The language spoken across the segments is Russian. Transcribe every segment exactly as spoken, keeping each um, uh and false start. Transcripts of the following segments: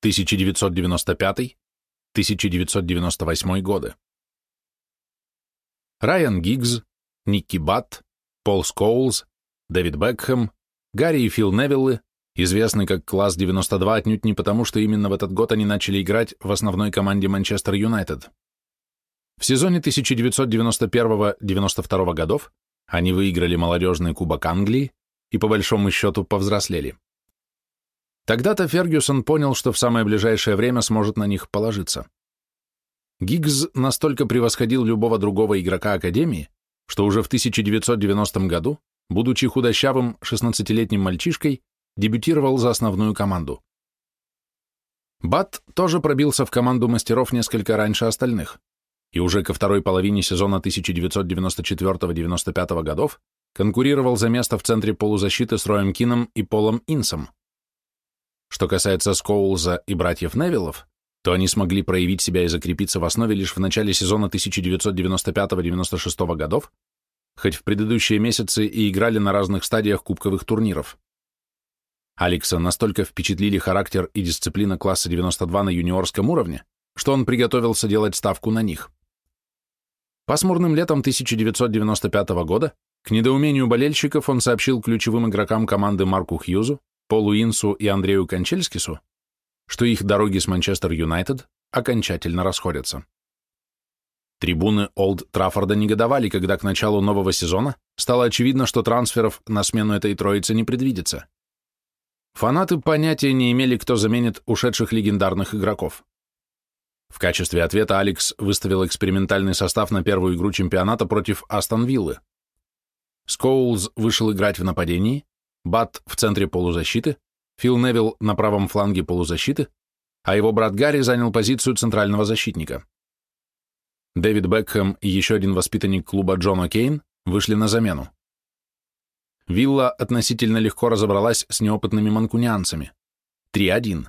тысяча девятьсот девяносто пятый — тысяча девятьсот девяносто восьмой годы. Райан Гиггс, Никки Батт, Пол Скоулз, Дэвид Бекхэм, Гарри и Фил Невиллы, известны как класс девяносто два отнюдь не потому, что именно в этот год они начали играть в основной команде Манчестер Юнайтед. В сезоне тысяча девятьсот девяносто первого — девяносто второго годов они выиграли молодежный кубок Англии и по большому счету повзрослели. Тогда-то Фергюсон понял, что в самое ближайшее время сможет на них положиться. Гиггс настолько превосходил любого другого игрока Академии, что уже в тысяча девятьсот девяностом году, будучи худощавым шестнадцатилетним мальчишкой, дебютировал за основную команду. Батт тоже пробился в команду мастеров несколько раньше остальных, и уже ко второй половине сезона тысяча девятьсот девяносто четвёртого — девяносто пятого годов конкурировал за место в центре полузащиты с Роем Кином и Полом Инсом. Что касается Скоулза и братьев Невиллов, то они смогли проявить себя и закрепиться в основе лишь в начале сезона тысяча девятьсот девяносто пятого — девяносто шестого годов, хоть в предыдущие месяцы и играли на разных стадиях кубковых турниров. Алекса настолько впечатлили характер и дисциплина класса девяносто два на юниорском уровне, что он приготовился делать ставку на них. Пасмурным летом тысяча девятьсот девяносто пятого года, к недоумению болельщиков, он сообщил ключевым игрокам команды Марку Хьюзу, Полу Инсу и Андрею Кончельскису, что их дороги с Манчестер Юнайтед окончательно расходятся. Трибуны Олд Траффорда негодовали, когда к началу нового сезона стало очевидно, что трансферов на смену этой троицы не предвидится. Фанаты понятия не имели, кто заменит ушедших легендарных игроков. В качестве ответа Алекс выставил экспериментальный состав на первую игру чемпионата против Астон Виллы. Скоулз вышел играть в нападении, Батт в центре полузащиты, Фил Невилл на правом фланге полузащиты, а его брат Гарри занял позицию центрального защитника. Дэвид Бекхэм и еще один воспитанник клуба Джон О'Кейн вышли на замену. Вилла относительно легко разобралась с неопытными манкунианцами. три один.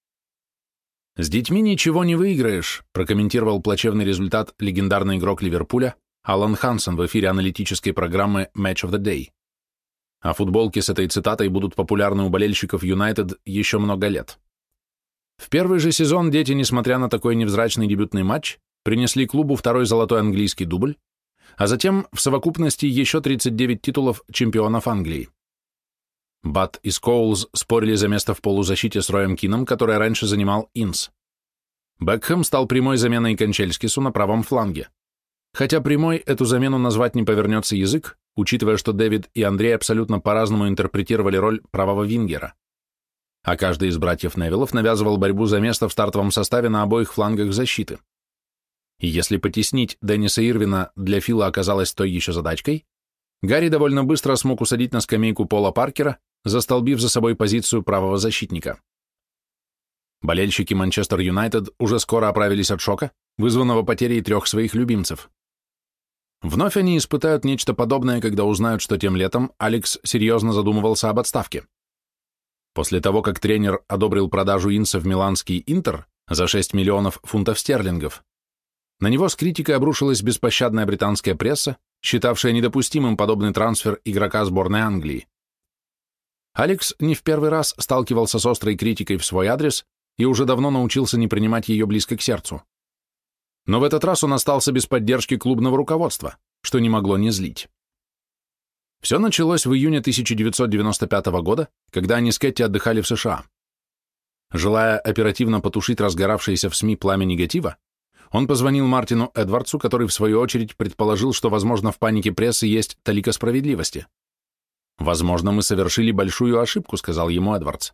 «С детьми ничего не выиграешь», прокомментировал плачевный результат легендарный игрок Ливерпуля Алан Хансен в эфире аналитической программы Match of the Day. А футболки с этой цитатой будут популярны у болельщиков Юнайтед еще много лет. В первый же сезон дети, несмотря на такой невзрачный дебютный матч, принесли клубу второй золотой английский дубль, а затем в совокупности еще тридцать девять титулов чемпионов Англии. Батт и Скоулз спорили за место в полузащите с Роем Кином, которое раньше занимал Инс. Бекхэм стал прямой заменой Кончельскису на правом фланге. Хотя прямой эту замену назвать не повернется язык, учитывая, что Дэвид и Андрей абсолютно по-разному интерпретировали роль правого вингера. А каждый из братьев Невиллов навязывал борьбу за место в стартовом составе на обоих флангах защиты. И если потеснить Денниса Ирвина для Фила оказалось той еще задачкой, Гарри довольно быстро смог усадить на скамейку Пола Паркера, застолбив за собой позицию правого защитника. Болельщики Манчестер Юнайтед уже скоро оправились от шока, вызванного потерей трех своих любимцев. Вновь они испытают нечто подобное, когда узнают, что тем летом Алекс серьезно задумывался об отставке. После того, как тренер одобрил продажу Инса в миланский Интер за шесть миллионов фунтов стерлингов, на него с критикой обрушилась беспощадная британская пресса, считавшая недопустимым подобный трансфер игрока сборной Англии. Алекс не в первый раз сталкивался с острой критикой в свой адрес и уже давно научился не принимать ее близко к сердцу. Но в этот раз он остался без поддержки клубного руководства, что не могло не злить. Все началось в июне тысяча девятьсот девяносто пятого года, когда они с Кэти отдыхали в США. Желая оперативно потушить разгоравшееся в СМИ пламя негатива, он позвонил Мартину Эдвардсу, который в свою очередь предположил, что, возможно, в панике прессы есть талика справедливости. «Возможно, мы совершили большую ошибку», — сказал ему Эдвардс.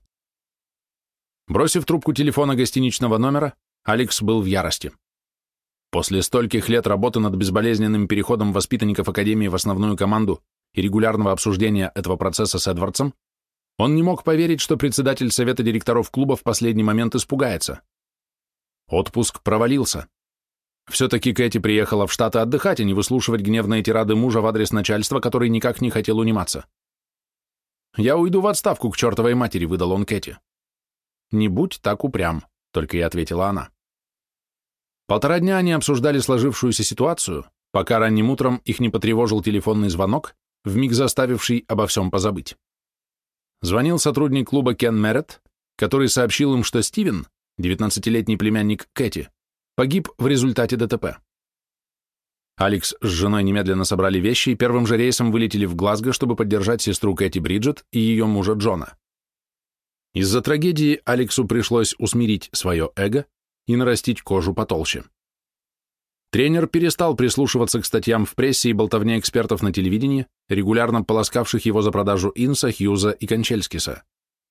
Бросив трубку телефона гостиничного номера, Алекс был в ярости. После стольких лет работы над безболезненным переходом воспитанников Академии в основную команду и регулярного обсуждения этого процесса с Эдвардсом, он не мог поверить, что председатель совета директоров клуба в последний момент испугается. Отпуск провалился. Все-таки Кэти приехала в Штаты отдыхать, а не выслушивать гневные тирады мужа в адрес начальства, который никак не хотел униматься. «Я уйду в отставку к чертовой матери», — выдал он Кэти. «Не будь так упрям», — только и ответила она. Полтора дня они обсуждали сложившуюся ситуацию, пока ранним утром их не потревожил телефонный звонок, вмиг заставивший обо всем позабыть. Звонил сотрудник клуба Кен Мерретт, который сообщил им, что Стивен, девятнадцатилетний племянник Кэти, погиб в результате ДТП. Алекс с женой немедленно собрали вещи и первым же рейсом вылетели в Глазго, чтобы поддержать сестру Кэти Бриджет и ее мужа Джона. Из-за трагедии Алексу пришлось усмирить свое эго и нарастить кожу потолще. Тренер перестал прислушиваться к статьям в прессе и болтовне экспертов на телевидении, регулярно полоскавших его за продажу Инса, Хьюза и Кончельскиса.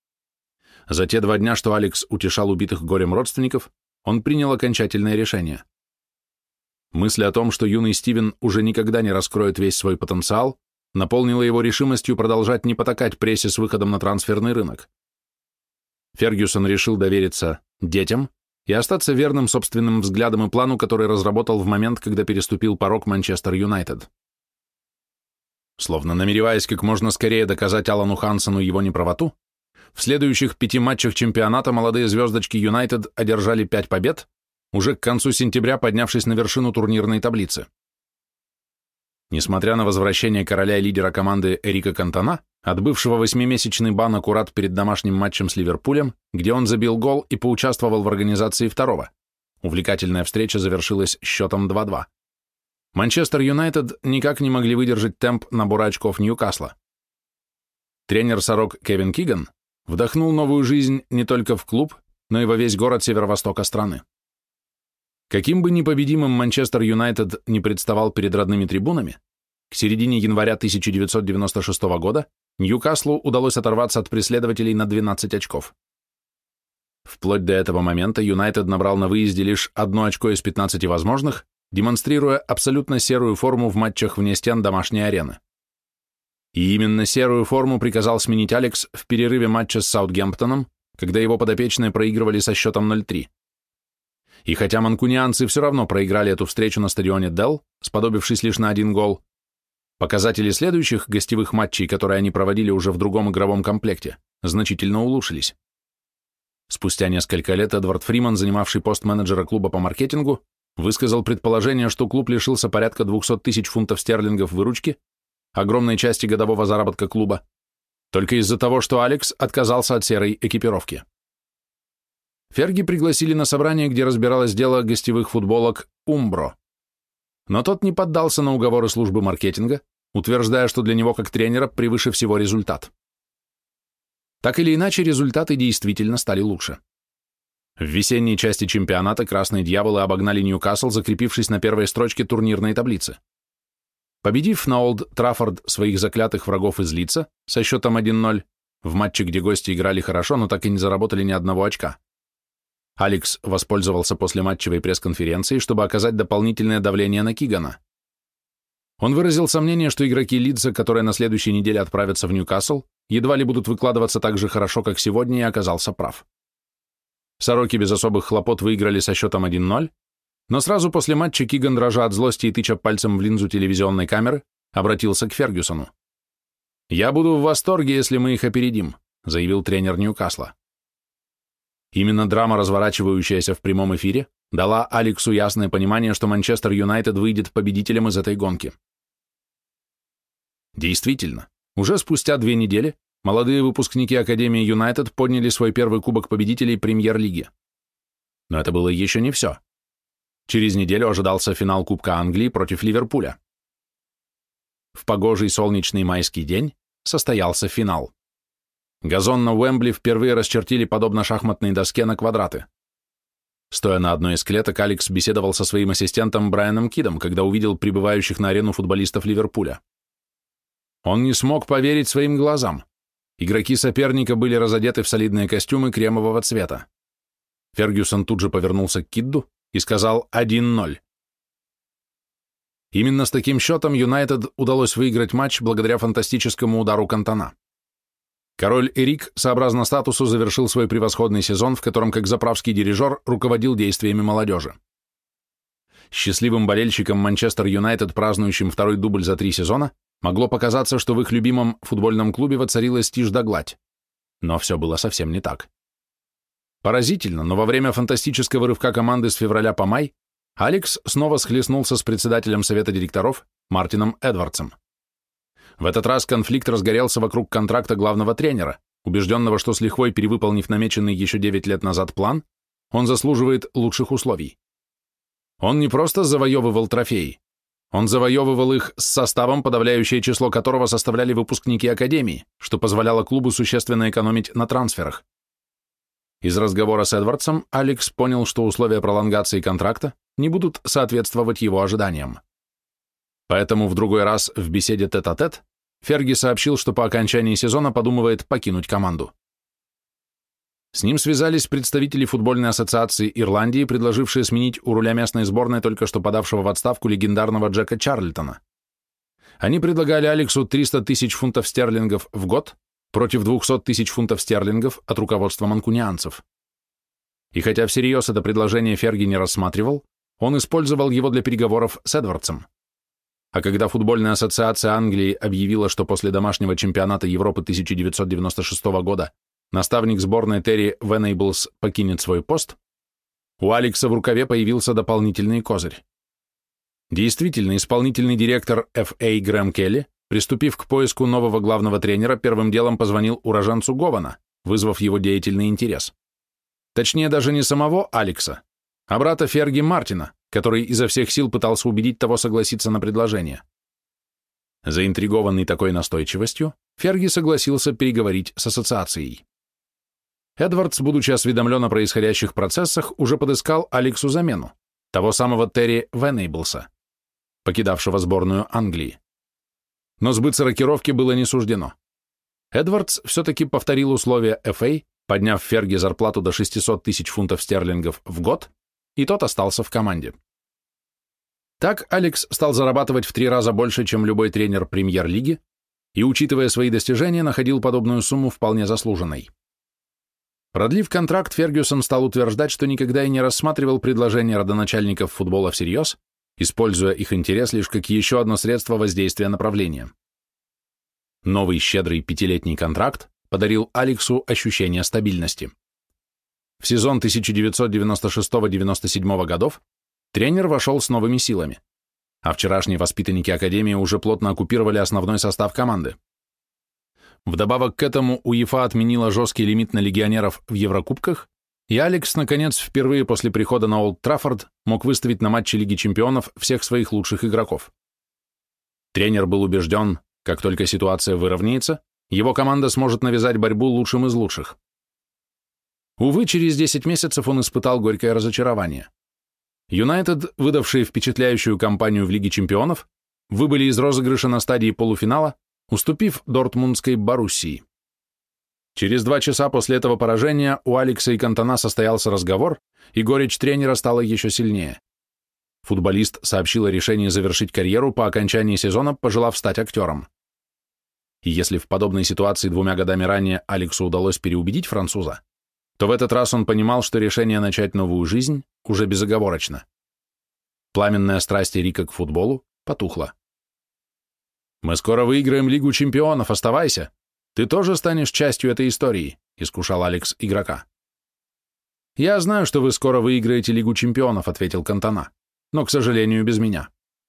За те два дня, что Алекс утешал убитых горем родственников, он принял окончательное решение. Мысль о том, что юный Стивен уже никогда не раскроет весь свой потенциал, наполнила его решимостью продолжать не потакать прессе с выходом на трансферный рынок. Фергюсон решил довериться детям и остаться верным собственным взглядам и плану, который разработал в момент, когда переступил порог Манчестер Юнайтед. Словно намереваясь как можно скорее доказать Алану Хансону его неправоту, в следующих пяти матчах чемпионата молодые звездочки Юнайтед одержали пять побед, уже к концу сентября поднявшись на вершину турнирной таблицы. Несмотря на возвращение короля и лидера команды Эрика Кантона, отбывшего восьмимесячный бан аккурат перед домашним матчем с Ливерпулем, где он забил гол и поучаствовал в организации второго, увлекательная встреча завершилась счетом два-два. Манчестер Юнайтед никак не могли выдержать темп набора очков Ньюкасла. Тренер «Сорок» Кевин Киган вдохнул новую жизнь не только в клуб, но и во весь город северо-востока страны. Каким бы непобедимым Манчестер Юнайтед не представал перед родными трибунами, к середине января тысяча девятьсот девяносто шестого года Ньюкаслу удалось оторваться от преследователей на двенадцать очков. Вплоть до этого момента Юнайтед набрал на выезде лишь одно очко из пятнадцати возможных, демонстрируя абсолютно серую форму в матчах вне стен домашней арены. И именно серую форму приказал сменить Алекс в перерыве матча с Саутгемптоном, когда его подопечные проигрывали со счетом ноль-три. И хотя манкунианцы все равно проиграли эту встречу на стадионе Делл, сподобившись лишь на один гол, показатели следующих гостевых матчей, которые они проводили уже в другом игровом комплекте, значительно улучшились. Спустя несколько лет Эдвард Фриман, занимавший пост менеджера клуба по маркетингу, высказал предположение, что клуб лишился порядка двухсот тысяч фунтов стерлингов выручки, огромной части годового заработка клуба, только из-за того, что Алекс отказался от серой экипировки. Ферги пригласили на собрание, где разбиралось дело гостевых футболок «Умбро». Но тот не поддался на уговоры службы маркетинга, утверждая, что для него как тренера превыше всего результат. Так или иначе, результаты действительно стали лучше. В весенней части чемпионата красные дьяволы обогнали Ньюкасл, закрепившись на первой строчке турнирной таблицы. Победив на Олд Траффорд своих заклятых врагов из Лидса со счетом один-ноль, в матче, где гости играли хорошо, но так и не заработали ни одного очка, Алекс воспользовался послематчевой пресс-конференцией, чтобы оказать дополнительное давление на Кигана. Он выразил сомнение, что игроки Лидса, которые на следующей неделе отправятся в Ньюкасл, едва ли будут выкладываться так же хорошо, как сегодня, и оказался прав. Сороки без особых хлопот выиграли со счетом один-ноль, но сразу после матча Киган, дрожа от злости и тыча пальцем в линзу телевизионной камеры, обратился к Фергюсону. «Я буду в восторге, если мы их опередим», заявил тренер Ньюкасла. Именно драма, разворачивающаяся в прямом эфире, дала Алексу ясное понимание, что Манчестер Юнайтед выйдет победителем из этой гонки. Действительно, уже спустя две недели молодые выпускники Академии Юнайтед подняли свой первый кубок победителей Премьер-лиги. Но это было еще не все. Через неделю ожидался финал Кубка Англии против Ливерпуля. В погожий солнечный майский день состоялся финал. Газон на Уэмбли впервые расчертили подобно шахматной доске на квадраты. Стоя на одной из клеток, Алекс беседовал со своим ассистентом Брайаном Кидом, когда увидел прибывающих на арену футболистов Ливерпуля. Он не смог поверить своим глазам. Игроки соперника были разодеты в солидные костюмы кремового цвета. Фергюсон тут же повернулся к Кидду и сказал один-ноль. Именно с таким счетом Юнайтед удалось выиграть матч благодаря фантастическому удару Кантона. Король Эрик, сообразно статусу, завершил свой превосходный сезон, в котором, как заправский дирижер, руководил действиями молодежи. Счастливым болельщикам Манчестер Юнайтед, празднующим второй дубль за три сезона, могло показаться, что в их любимом футбольном клубе воцарилась тишь да гладь. Но все было совсем не так. Поразительно, но во время фантастического рывка команды с февраля по май Алекс снова схлестнулся с председателем совета директоров Мартином Эдвардсом. В этот раз конфликт разгорелся вокруг контракта главного тренера, убежденного, что с лихвой перевыполнив намеченный еще девять лет назад план, он заслуживает лучших условий. Он не просто завоевывал трофеи, он завоевывал их с составом, подавляющее число которого составляли выпускники академии, что позволяло клубу существенно экономить на трансферах. Из разговора с Эдвардсом Алекс понял, что условия пролонгации контракта не будут соответствовать его ожиданиям. Поэтому в другой раз в беседе тет-а-тет Ферги сообщил, что по окончании сезона подумывает покинуть команду. С ним связались представители футбольной ассоциации Ирландии, предложившие сменить у руля местной сборной только что подавшего в отставку легендарного Джека Чарльтона. Они предлагали Алексу триста тысяч фунтов стерлингов в год против двести тысяч фунтов стерлингов от руководства манкунианцев. И хотя всерьез это предложение Ферги не рассматривал, он использовал его для переговоров с Эдвардсом. А когда футбольная ассоциация Англии объявила, что после домашнего чемпионата Европы тысяча девятьсот девяносто шестого года наставник сборной Терри Венейблс покинет свой пост, у Алекса в рукаве появился дополнительный козырь. Действительно, исполнительный директор эф эй Грэм Келли, приступив к поиску нового главного тренера, первым делом позвонил уроженцу Гована, вызвав его деятельный интерес. Точнее, даже не самого Алекса, а брата Ферги Мартина, который изо всех сил пытался убедить того согласиться на предложение. Заинтригованный такой настойчивостью, Ферги согласился переговорить с ассоциацией. Эдвардс, будучи осведомлен о происходящих процессах, уже подыскал Алексу замену, того самого Терри Венейблса, покидавшего сборную Англии. Но сбыться рокировки было не суждено. Эдвардс все-таки повторил условия эф эй, подняв Ферги зарплату до шестисот тысяч фунтов стерлингов в год, и тот остался в команде. Так Алекс стал зарабатывать в три раза больше, чем любой тренер премьер-лиги, и, учитывая свои достижения, находил подобную сумму вполне заслуженной. Продлив контракт, Фергюсон стал утверждать, что никогда и не рассматривал предложения родоначальников футбола всерьез, используя их интерес лишь как еще одно средство воздействия на правление. Новый щедрый пятилетний контракт подарил Алексу ощущение стабильности. В сезон тысяча девятьсот девяносто шестого — девяносто седьмого годов тренер вошел с новыми силами, а вчерашние воспитанники Академии уже плотно оккупировали основной состав команды. Вдобавок к этому УЕФА отменила жесткий лимит на легионеров в Еврокубках, и Алекс, наконец, впервые после прихода на Олд Траффорд мог выставить на матче Лиги Чемпионов всех своих лучших игроков. Тренер был убежден, как только ситуация выровняется, его команда сможет навязать борьбу лучшим из лучших. Увы, через десять месяцев он испытал горькое разочарование. Юнайтед, выдавшие впечатляющую кампанию в Лиге Чемпионов, выбыли из розыгрыша на стадии полуфинала, уступив дортмундской Боруссии. Через два часа после этого поражения у Алекса и Кантона состоялся разговор, и горечь тренера стала еще сильнее. Футболист сообщил о решении завершить карьеру по окончании сезона, пожелав стать актером. И если в подобной ситуации двумя годами ранее Алексу удалось переубедить француза, то в этот раз он понимал, что решение начать новую жизнь уже безоговорочно. Пламенная страсть Рика к футболу потухла. «Мы скоро выиграем Лигу Чемпионов, оставайся. Ты тоже станешь частью этой истории», — искушал Алекс игрока. «Я знаю, что вы скоро выиграете Лигу Чемпионов», — ответил Кантона, «но, к сожалению, без меня».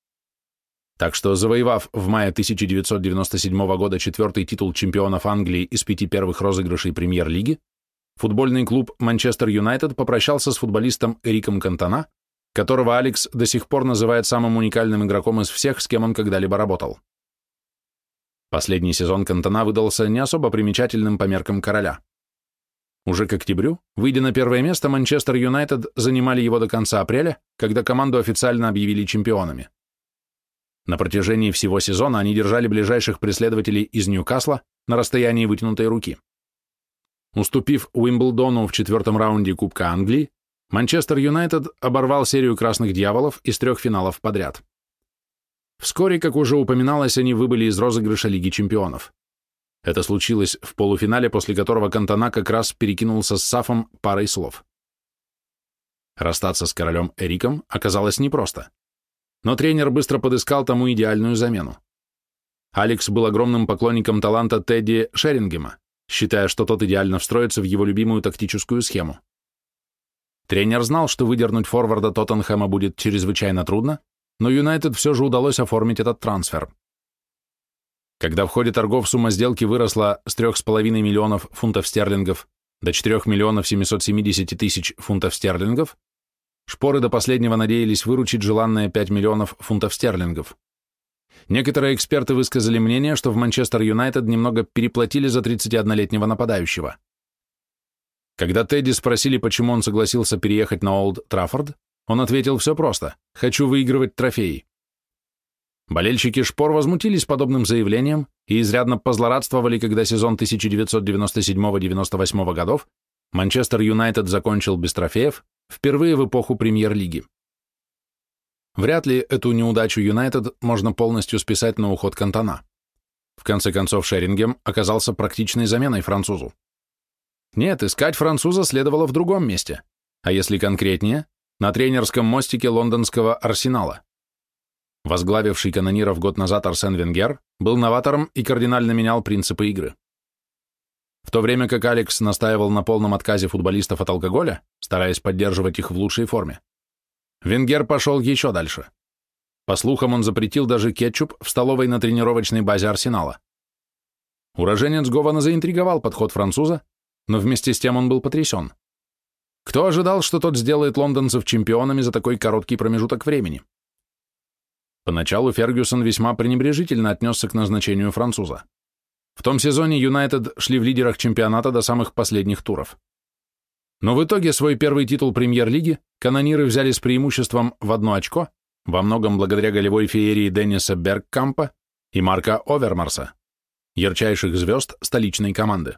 Так что, завоевав в мае тысяча девятьсот девяносто седьмого года четвертый титул чемпионов Англии из пяти первых розыгрышей премьер-лиги, футбольный клуб Манчестер Юнайтед попрощался с футболистом Эриком Кантона, которого Алекс до сих пор называет самым уникальным игроком из всех, с кем он когда-либо работал. Последний сезон Кантона выдался не особо примечательным по меркам короля. Уже к октябрю, выйдя на первое место, Манчестер Юнайтед занимали его до конца апреля, когда команду официально объявили чемпионами. На протяжении всего сезона они держали ближайших преследователей из Ньюкасла на расстоянии вытянутой руки. Уступив Уимблдону в четвертом раунде Кубка Англии, Манчестер Юнайтед оборвал серию красных дьяволов из трех финалов подряд. Вскоре, как уже упоминалось, они выбыли из розыгрыша Лиги Чемпионов. Это случилось в полуфинале, после которого Кантона как раз перекинулся с Сафом парой слов. Расстаться с королем Эриком оказалось непросто, но тренер быстро подыскал тому идеальную замену. Алекс был огромным поклонником таланта Тедди Шерингема, считая, что тот идеально встроится в его любимую тактическую схему. Тренер знал, что выдернуть форварда Тоттенхэма будет чрезвычайно трудно, но Юнайтед все же удалось оформить этот трансфер. Когда в ходе торгов сумма сделки выросла с трех с половиной миллионов фунтов стерлингов до четырёх миллионов семисот семидесяти тысяч фунтов стерлингов, шпоры до последнего надеялись выручить желанные пять миллионов фунтов стерлингов. Некоторые эксперты высказали мнение, что в Манчестер Юнайтед немного переплатили за тридцатиоднолетнего нападающего. Когда Тедди спросили, почему он согласился переехать на Олд Траффорд, он ответил все просто: «Хочу выигрывать трофеи». Болельщики «Шпор» возмутились подобным заявлением и изрядно позлорадствовали, когда сезон тысяча девятьсот девяносто седьмого — девяносто восьмого годов Манчестер Юнайтед закончил без трофеев, впервые в эпоху премьер-лиги. Вряд ли эту неудачу Юнайтед можно полностью списать на уход Кантона. В конце концов, Шерингем оказался практичной заменой французу. Нет, искать француза следовало в другом месте, а если конкретнее, на тренерском мостике лондонского Арсенала. Возглавивший канониров год назад Арсен Венгер был новатором и кардинально менял принципы игры. В то время как Алекс настаивал на полном отказе футболистов от алкоголя, стараясь поддерживать их в лучшей форме, Венгер пошел еще дальше. По слухам, он запретил даже кетчуп в столовой на тренировочной базе Арсенала. Уроженец Гована заинтриговал подход француза, но вместе с тем он был потрясен. Кто ожидал, что тот сделает лондонцев чемпионами за такой короткий промежуток времени? Поначалу Фергюсон весьма пренебрежительно отнесся к назначению француза. В том сезоне Юнайтед шли в лидерах чемпионата до самых последних туров. Но в итоге свой первый титул премьер-лиги канониры взяли с преимуществом в одно очко, во многом благодаря голевой феерии Денниса Бергкампа и Марка Овермарса, ярчайших звезд столичной команды.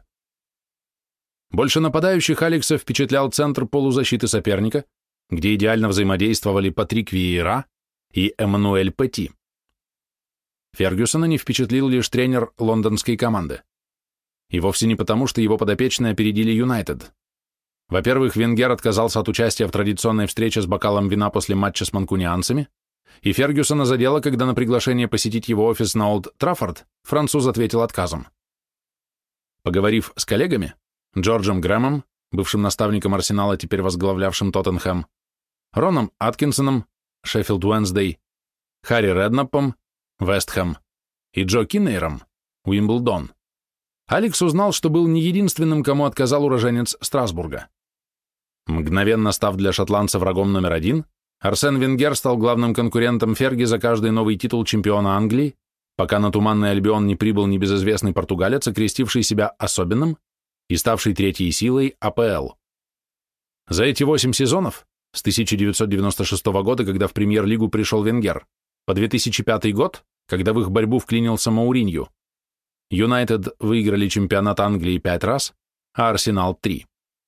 Больше нападающих Алекса впечатлял центр полузащиты соперника, где идеально взаимодействовали Патрик Виейра и Эммануэль Петти. Фергюсона не впечатлил лишь тренер лондонской команды. И вовсе не потому, что его подопечные опередили Юнайтед. Во-первых, Венгер отказался от участия в традиционной встрече с бокалом вина после матча с манкунианцами, и Фергюсона задело, когда на приглашение посетить его офис на Олд Траффорд француз ответил отказом. Поговорив с коллегами, Джорджем Грэмом, бывшим наставником Арсенала, теперь возглавлявшим Тоттенхэм, Роном Аткинсоном, Шеффилд Уэнсдей, Харри Реднапом, Вестхэм и Джо Киннейром, Уимблдон, Алекс узнал, что был не единственным, кому отказал уроженец Страсбурга. Мгновенно став для шотландца врагом номер один, Арсен Венгер стал главным конкурентом Ферги за каждый новый титул чемпиона Англии, пока на Туманный Альбион не прибыл небезызвестный португалец, окрестивший себя особенным и ставший третьей силой А П Л. За эти восемь сезонов, с тысяча девятьсот девяносто шестого года, когда в премьер-лигу пришел Венгер, по две тысячи пятый год, когда в их борьбу вклинился Мауринью, Юнайтед выиграли чемпионат Англии пять раз, а Арсенал три.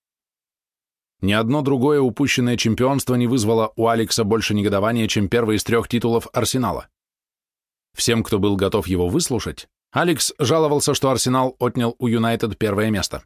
Ни одно другое упущенное чемпионство не вызвало у Алекса больше негодования, чем первый из трех титулов Арсенала. Всем, кто был готов его выслушать, Алекс жаловался, что Арсенал отнял у Юнайтед первое место.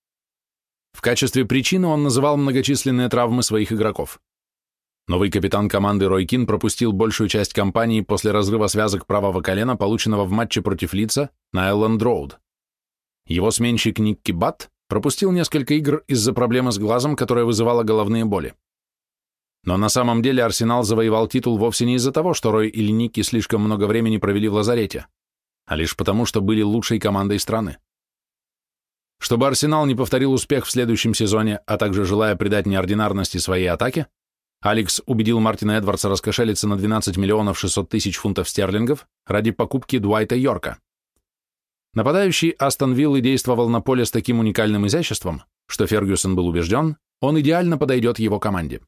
В качестве причины он называл многочисленные травмы своих игроков. Новый капитан команды Рой Кин пропустил большую часть кампании после разрыва связок правого колена, полученного в матче против Лидса на Элленд-Роуд. Его сменщик Никки Бат пропустил несколько игр из-за проблемы с глазом, которая вызывала головные боли. Но на самом деле Арсенал завоевал титул вовсе не из-за того, что Рой или Никки слишком много времени провели в лазарете, а лишь потому, что были лучшей командой страны. Чтобы Арсенал не повторил успех в следующем сезоне, а также желая придать неординарности своей атаке, Алекс убедил Мартина Эдвардса раскошелиться на двенадцать миллионов шестьсот тысяч фунтов стерлингов ради покупки Дуайта Йорка. Нападающий Астон Виллы действовал на поле с таким уникальным изяществом, что Фергюсон был убежден, он идеально подойдет его команде.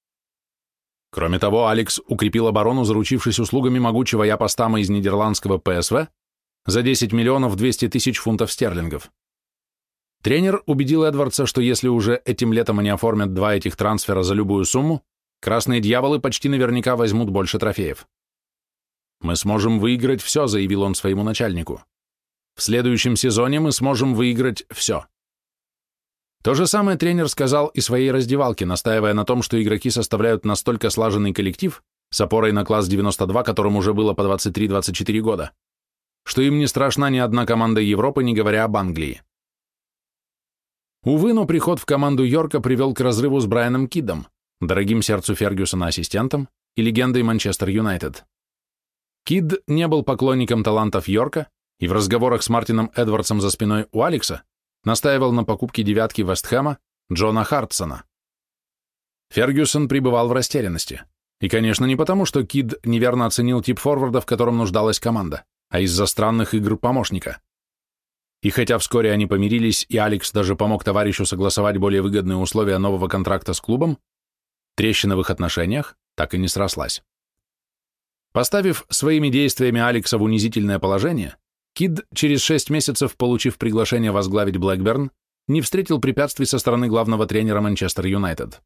Кроме того, Алекс укрепил оборону, заручившись услугами могучего Япа Стама из нидерландского П С В за десять миллионов двести тысяч фунтов стерлингов. Тренер убедил Эдвардса, что если уже этим летом они оформят два этих трансфера за любую сумму, красные дьяволы почти наверняка возьмут больше трофеев. «Мы сможем выиграть все», — заявил он своему начальнику. «В следующем сезоне мы сможем выиграть все». То же самое тренер сказал и своей раздевалке, настаивая на том, что игроки составляют настолько слаженный коллектив с опорой на класс девяносто два, которым уже было по двадцать три — двадцать четыре года, что им не страшна ни одна команда Европы, не говоря об Англии. Увы, но приход в команду Йорка привел к разрыву с Брайаном Киддом, дорогим сердцу Фергюсона ассистентом и легендой Манчестер Юнайтед. Кидд не был поклонником талантов Йорка, и в разговорах с Мартином Эдвардсом за спиной у Алекса настаивал на покупке девятки Вест-Хэма Джона Хартсона. Фергюсон пребывал в растерянности. И, конечно, не потому, что Кид неверно оценил тип форварда, в котором нуждалась команда, а из-за странных игр помощника. И хотя вскоре они помирились, и Алекс даже помог товарищу согласовать более выгодные условия нового контракта с клубом, трещина в их отношениях так и не срослась. Поставив своими действиями Алекса в унизительное положение, Кид, через шесть месяцев получив приглашение возглавить Блэкберн, не встретил препятствий со стороны главного тренера Манчестер Юнайтед.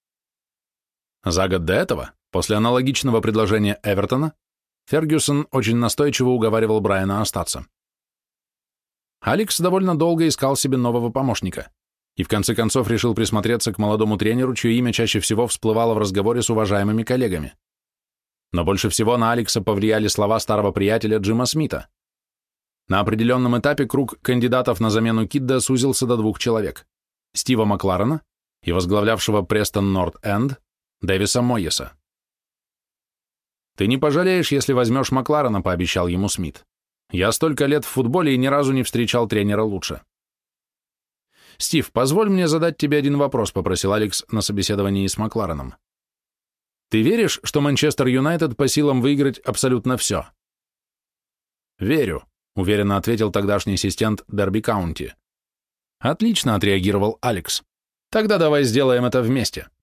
За год до этого, после аналогичного предложения Эвертона, Фергюсон очень настойчиво уговаривал Брайана остаться. Алекс довольно долго искал себе нового помощника и в конце концов решил присмотреться к молодому тренеру, чье имя чаще всего всплывало в разговоре с уважаемыми коллегами. Но больше всего на Алекса повлияли слова старого приятеля Джима Смита. На определенном этапе круг кандидатов на замену Кидда сузился до двух человек – Стива Макларена и возглавлявшего Престон Норт-Энд Дэвиса Мойеса. «Ты не пожалеешь, если возьмешь Макларена», – пообещал ему Смит. «Я столько лет в футболе и ни разу не встречал тренера лучше». «Стив, позволь мне задать тебе один вопрос», – попросил Алекс на собеседовании с Маклареном. «Ты веришь, что Манчестер Юнайтед по силам выиграть абсолютно все?» «Верю», – уверенно ответил тогдашний ассистент Дерби Каунти. «Отлично», – отреагировал Алекс. «Тогда давай сделаем это вместе.